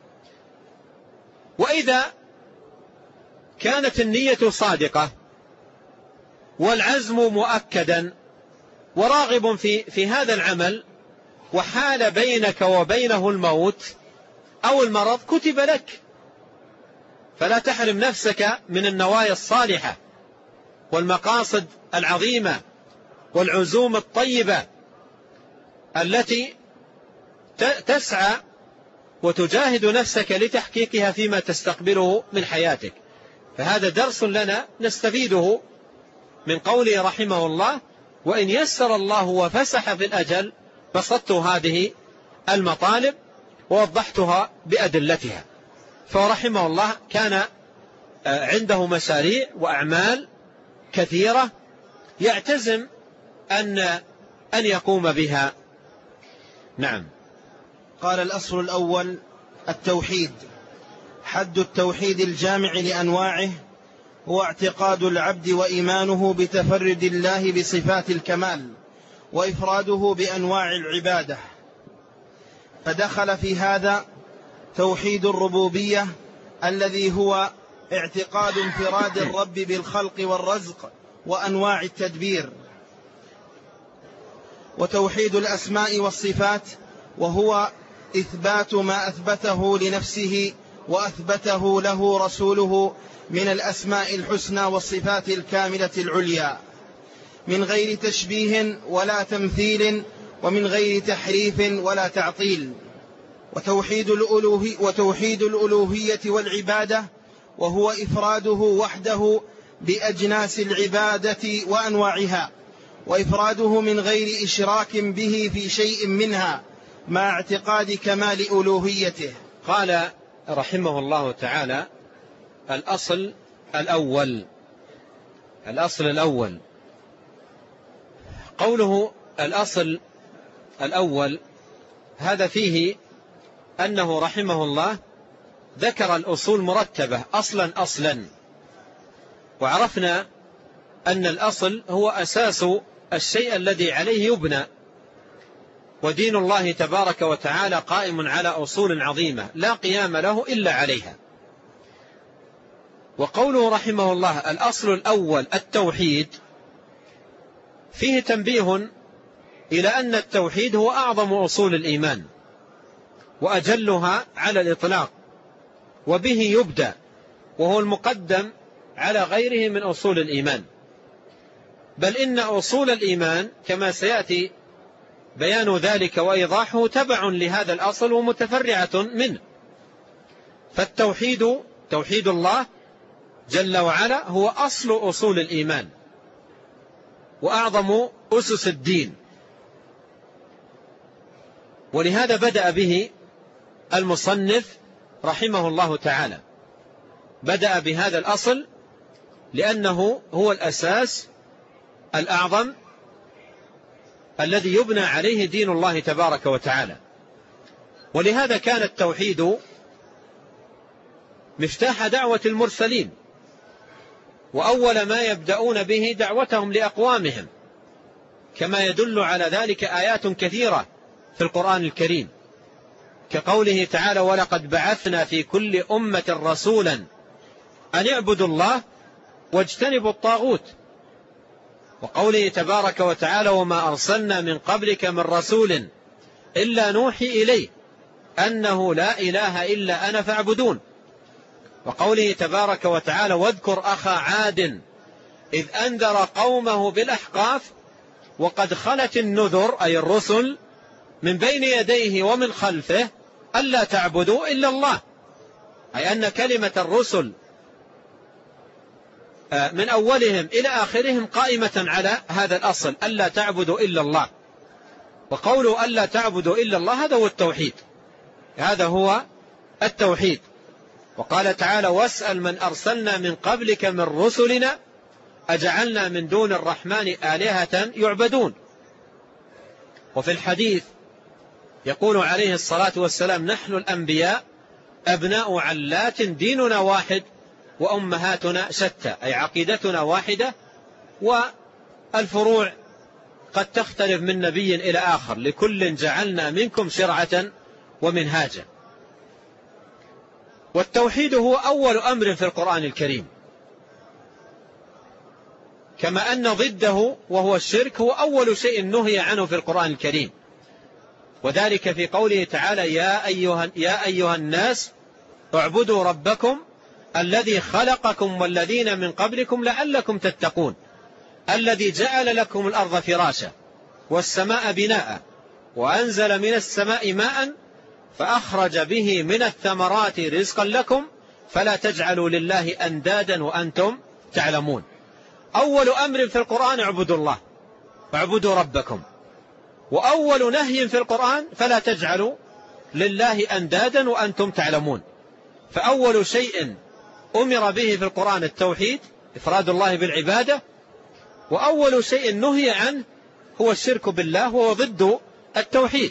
S1: وإذا كانت النية صادقة والعزم مؤكدا وراغب في, في هذا العمل، وحال بينك وبينه الموت أو المرض، كتب لك. فلا تحرم نفسك من النوايا الصالحة والمقاصد العظيمة والعزوم الطيبة التي تسعى وتجاهد نفسك لتحقيقها فيما تستقبله من حياتك. فهذا درس لنا نستفيده من قوله رحمه الله: وإن يسر الله وفسح في الأجل بسطت هذه المطالب ووضحتها بأدلتها. فرحمه الله كان عنده مشاريع وأعمال كثيرة يعتزم أن أن يقوم بها. نعم.
S2: قال: الأصل الأول التوحيد. حد التوحيد الجامع لأنواعه هو اعتقاد العبد وإيمانه بتفرد الله بصفات الكمال وإفراده بأنواع العبادة. فدخل في هذا توحيد الربوبية الذي هو اعتقاد انفراد الرب بالخلق والرزق وأنواع التدبير، وتوحيد الأسماء والصفات وهو إثبات ما أثبته لنفسه وأثبته له رسوله من الأسماء الحسنى والصفات الكاملة العليا، من غير تشبيه ولا تمثيل ومن غير تحريف ولا تعطيل. وتوحيد الألوهية, وتوحيد الألوهية والعبادة وهو إفراده وحده بأجناس العبادة وأنواعها، وإفراده من غير إشراك به في شيء منها مع اعتقاد كمال ألوهيته.
S1: قال رحمه الله تعالى: الأصل الأول. الأصل الأول، قوله الأصل الأول هذا فيه أنه رحمه الله ذكر الأصول مرتبة أصلا أصلا، وعرفنا أن الأصل هو أساس الشيء الذي عليه يبنى، ودين الله تبارك وتعالى قائم على أصول عظيمة لا قيام له إلا عليها. وقوله رحمه الله الأصل الأول التوحيد، فيه تنبيه إلى أن التوحيد هو أعظم أصول الإيمان وأجلها على الإطلاق، وبه يبدأ، وهو المقدم على غيره من أصول الإيمان. بل إن أصول الإيمان كما سيأتي بيان ذلك وإيضاحه تبع لهذا الأصل ومتفرعة منه. فالتوحيد توحيد الله جل وعلا هو أصل أصول الإيمان وأعظم أسس الدين، ولهذا بدأ به المصنف رحمه الله تعالى، بدأ بهذا الأصل لأنه هو الأساس الأعظم الذي يبنى عليه دين الله تبارك وتعالى. ولهذا كان التوحيد مفتاح دعوة المرسلين، وأول ما يبدأون به دعوتهم لأقوامهم، كما يدل على ذلك آيات كثيرة في القرآن الكريم، كقوله تعالى: ولقد بعثنا في كل أمة رسولا أن اعبدوا الله واجتنبوا الطاغوت، وقوله تبارك وتعالى: وما أرسلنا من قبلك من رسول إلا نوحي إليه أنه لا إله إلا أنا فاعبدون، وقوله تبارك وتعالى: واذكر أخا عاد إذ أنذر قومه بالأحقاف وقد خلت النذر، أي الرسل، من بين يديه ومن خلفه ألا تعبدوا إلا الله، أي أن كلمة الرسل من أولهم إلى آخرهم قائمة على هذا الأصل: ألا تعبدوا إلا الله. وقولوا ألا تعبدوا إلا الله هذا هو التوحيد، هذا هو التوحيد. وقال تعالى: واسأل من أرسلنا من قبلك من رسلنا أجعلنا من دون الرحمن آلهة يعبدون. وفي الحديث يقول عليه الصلاة والسلام: نحن الأنبياء أبناء علات ديننا واحد وأمهاتنا شتى، أي عقيدتنا واحدة والفروع قد تختلف من نبي إلى آخر، لكل جعلنا منكم شرعة ومنهاجا. والتوحيد هو أول أمر في القرآن الكريم، كما أن ضده وهو الشرك هو أول شيء نهي عنه في القرآن الكريم، وذلك في قوله تعالى: يا أيها, يا أيها الناس اعبدوا ربكم الذي خلقكم والذين من قبلكم لعلكم تتقون، الذي جعل لكم الأرض فراشا والسماء بناء وأنزل من السماء ماء فأخرج به من الثمرات رزقا لكم فلا تجعلوا لله أندادا وأنتم تعلمون. أول أمر في القرآن اعبدوا الله واعبدوا ربكم، وأول نهي في القرآن فلا تجعلوا لله أندادا وأنتم تعلمون. فأول شيء أمر به في القرآن التوحيد، إفراد الله بالعبادة، وأول شيء نهي عنه هو الشرك بالله وهو ضد التوحيد.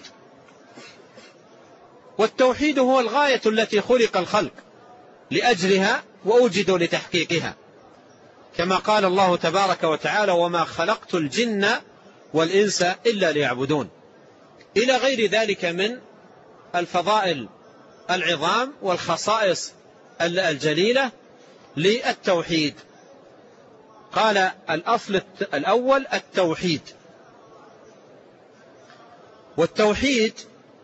S1: والتوحيد هو الغاية التي خلق الخلق لأجلها وأوجدوا لتحقيقها، كما قال الله تبارك وتعالى: وما خلقت الجن والإنس إلا ليعبدون، إلى غير ذلك من الفضائل العظام والخصائص الجليلة للتوحيد. قال: الأصل الأول التوحيد. والتوحيد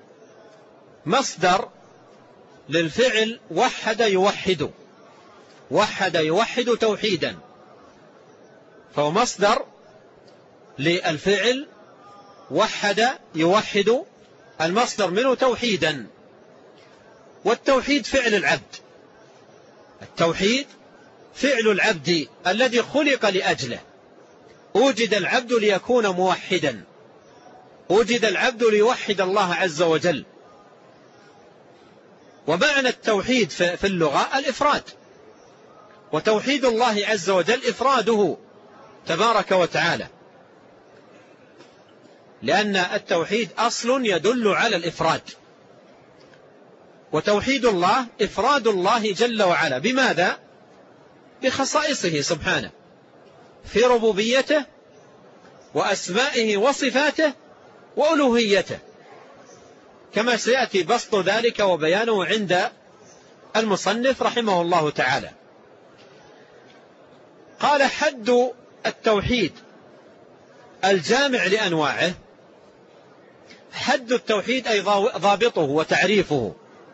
S1: مصدر للفعل وحد يوحد، وحد يوحد توحيدا، فهو مصدر للفعل وحد يوحد، المصدر منه توحيدا. والتوحيد فعل العبد، التوحيد فعل العبد الذي خلق لأجله، أوجد العبد ليكون موحدا، أوجد العبد ليوحد الله عز وجل. ومعنى التوحيد في اللغة الإفراد، وتوحيد الله عز وجل إفراده تبارك وتعالى، لأن التوحيد أصل يدل على الإفراد. وتوحيد الله إفراد الله جل وعلا، بماذا؟ بخصائصه سبحانه في ربوبيته وأسمائه وصفاته وألوهيته، كما سيأتي بسط ذلك وبيانه عند المصنف رحمه الله تعالى. قال: حد التوحيد الجامع لأنواعه. حد التوحيد أي ضابطه وتعريفه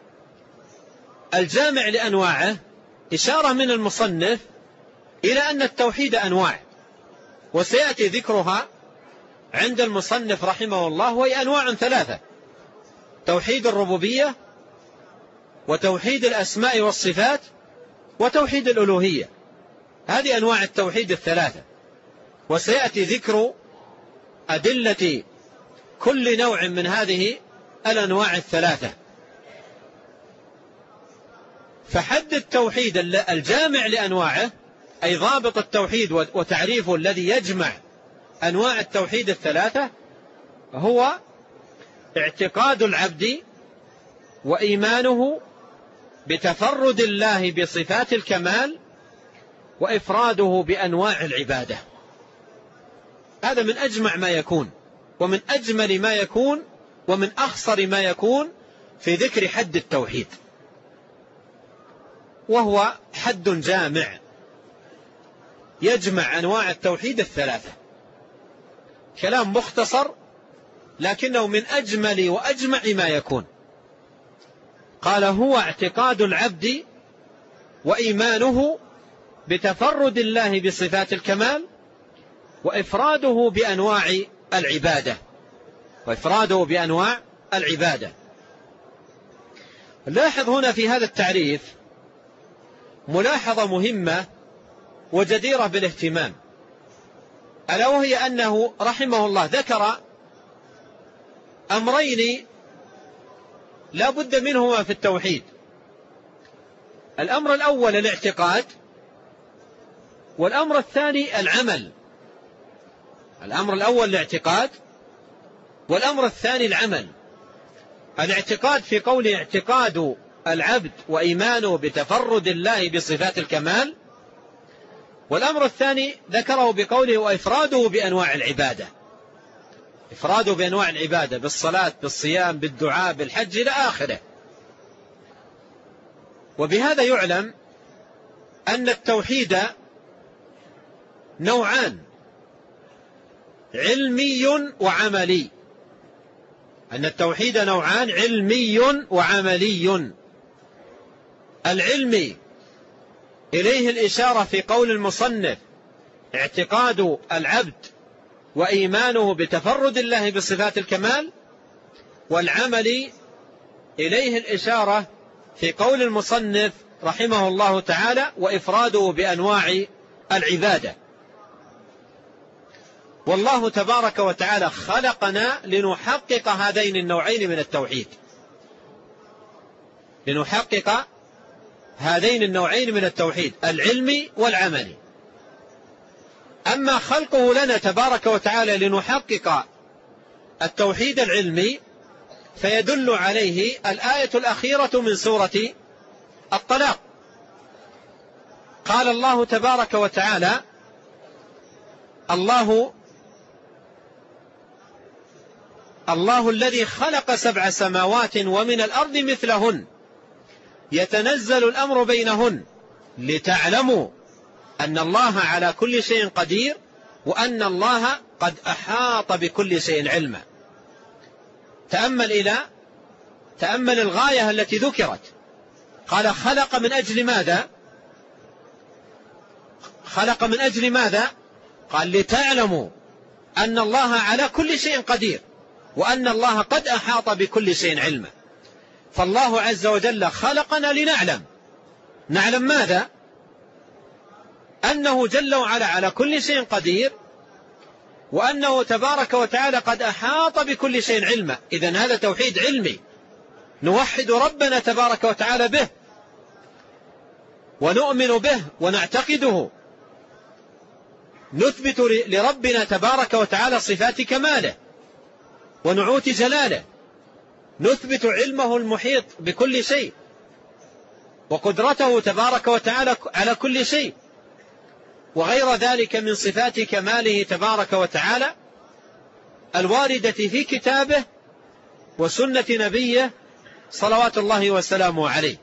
S1: الجامع لأنواعه، إشارة من المصنف إلى أن التوحيد أنواع، وسيأتي ذكرها عند المصنف رحمه الله، وهي أنواع ثلاثة: توحيد الربوبية، وتوحيد الأسماء والصفات، وتوحيد الألوهية. هذه أنواع التوحيد الثلاثة، وسيأتي ذكر أدلة كل نوع من هذه الأنواع الثلاثة. فحد التوحيد الجامع لأنواعه أي ضابط التوحيد وتعريفه الذي يجمع أنواع التوحيد الثلاثة هو اعتقاد العبد وإيمانه بتفرد الله بصفات الكمال وإفراده بأنواع العبادة. هذا من أجمع ما يكون ومن أجمل ما يكون ومن أخصر ما يكون في ذكر حد التوحيد، وهو حد جامع يجمع أنواع التوحيد الثلاثة. كلام مختصر لكنه من أجمل وأجمع ما يكون. قال: هو اعتقاد العبد وإيمانه بتفرد الله بصفات الكمال وإفراده بأنواع العبادة وإفراده بأنواع العبادة. لاحظ هنا في هذا التعريف ملاحظة مهمة وجديرة بالاهتمام، ألا وهي أنه رحمه الله ذكر أمرين لا بد منهما في التوحيد. الأمر الأول الاعتقاد، والأمر الثاني العمل. الأمر الأول الاعتقاد، والأمر الثاني العمل. الاعتقاد في قول اعتقاد العبد وإيمانه بتفرد الله بصفات الكمال، والأمر الثاني ذكره بقوله وإفراده بأنواع العبادة. إفراده بأنواع العبادة بالصلاة بالصيام بالدعاء بالحج إلى آخره. وبهذا يعلم أن التوحيد نوعان: علمي وعملي. أن التوحيد نوعان: علمي وعملي. العلمي إليه الإشارة في قول المصنف اعتقاد العبد وإيمانه بتفرد الله بصفات الكمال، والعمل إليه الإشارة في قول المصنف رحمه الله تعالى وإفراده بأنواع العبادة. والله تبارك وتعالى خلقنا لنحقق هذين النوعين من التوحيد، لنحقق هذين النوعين من التوحيد العلمي والعملي. أما خلقه لنا تبارك وتعالى لنحقق التوحيد العلمي فيدل عليه الآية الأخيرة من سورة الطلاق. قال الله تبارك وتعالى: الله الله الذي خلق سبع سماوات ومن الأرض مثلهن يتنزل الأمر بينهن لتعلموا أن الله على كل شيء قدير وأن الله قد أحاط بكل شيء علما. تأمل إلى تأمل الغاية التي ذكرت. قال خلق من أجل ماذا؟ خلق من أجل ماذا؟ قال لتعلموا أن الله على كل شيء قدير وأن الله قد أحاط بكل شيء علما. فالله عز وجل خلقنا لنعلم. نعلم ماذا؟ أنه جل وعلا على كل شيء قدير وأنه تبارك وتعالى قد أحاط بكل شيء علما. إذن هذا توحيد علمي نوحد ربنا تبارك وتعالى به ونؤمن به ونعتقده، نثبت لربنا تبارك وتعالى صفات كماله ونعوت جلاله، نثبت علمه المحيط بكل شيء وقدرته تبارك وتعالى على كل شيء وغير ذلك من صفات كماله تبارك وتعالى الواردة في كتابه وسنة نبيه صلوات الله وسلامه عليه.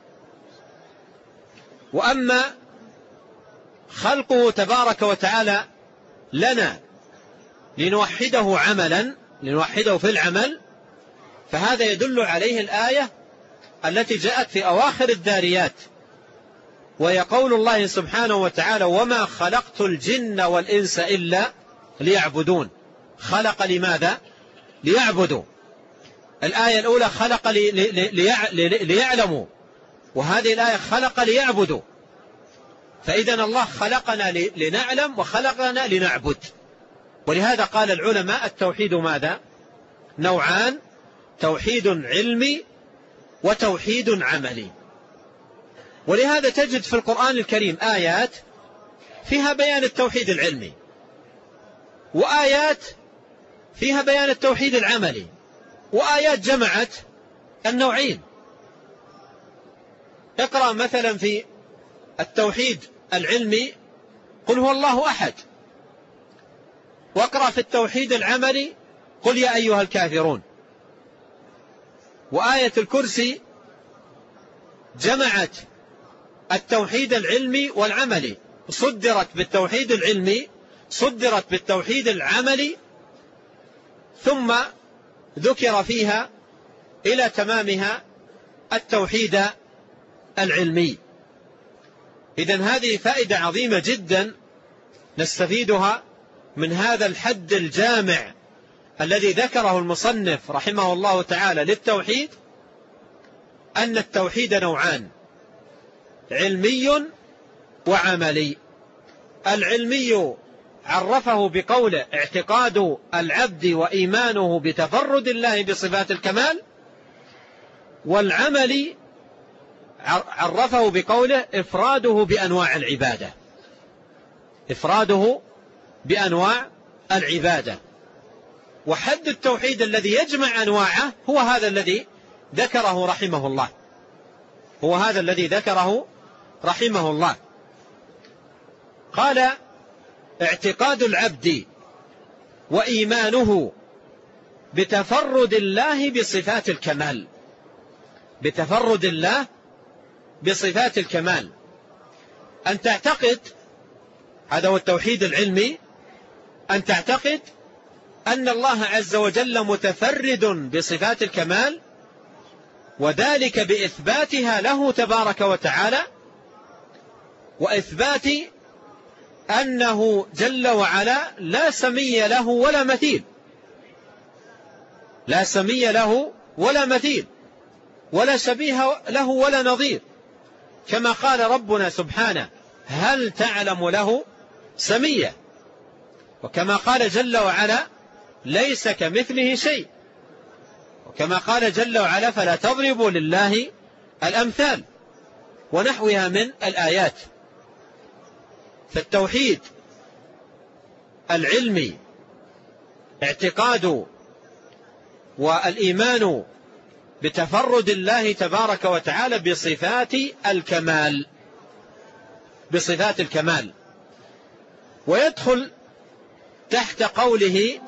S1: وأما خلقه تبارك وتعالى لنا لنوحده عملا لنوحده في العمل فهذا يدل عليه الآية التي جاءت في أواخر الذاريات، وهي قول الله سبحانه وتعالى وما خلقت الجن والإنس إلا ليعبدون. خلق لماذا؟ ليعبدوا. الآية الأولى خلق لي لي لي ليعلموا، وهذه الآية خلق ليعبدوا. فإذن الله خلقنا لنعلم وخلقنا لنعبد. ولهذا قال العلماء التوحيد ماذا؟ نوعان: توحيد علمي وتوحيد عملي. ولهذا تجد في القرآن الكريم آيات فيها بيان التوحيد العلمي وآيات فيها بيان التوحيد العملي وآيات جمعت النوعين. اقرأ مثلا في التوحيد العلمي قل هو الله أحد، واقرأ في التوحيد العملي قل يا أيها الكافرون. وآية الكرسي جمعت التوحيد العلمي والعملي، صدرت بالتوحيد العلمي، صدرت بالتوحيد العملي، ثم ذكر فيها إلى تمامها التوحيد العلمي. إذن هذه فائدة عظيمة جدا نستفيدها من هذا الحد الجامع الذي ذكره المصنف رحمه الله تعالى للتوحيد، أن التوحيد نوعان: علمي وعملي. العلمي عرفه بقوله اعتقاد العبد وإيمانه بتفرد الله بصفات الكمال، والعملي عرفه بقوله إفراده بأنواع العبادة، إفراده بأنواع العبادة. وحد التوحيد الذي يجمع أنواعه هو هذا الذي ذكره رحمه الله، هو هذا الذي ذكره رحمه الله. قال اعتقاد العبد وإيمانه بتفرد الله بصفات الكمال، بتفرد الله بصفات الكمال. أن تعتقد، هذا هو التوحيد العلمي، أن تعتقد أن الله عز وجل متفرد بصفات الكمال، وذلك بإثباتها له تبارك وتعالى، وإثبات أنه جل وعلا لا سمي له ولا مثيل، لا سمي له ولا مثيل، ولا شبيه له ولا نظير، كما قال ربنا سبحانه هل تعلم له سميا، وكما قال جل وعلا ليس كمثله شيء، وكما قال جل وعلا فلا تضربوا لله الأمثال، ونحوها من الآيات. فالتوحيد العلمي اعتقاد والإيمان بتفرد الله تبارك وتعالى بصفات الكمال، بصفات الكمال. ويدخل تحت قوله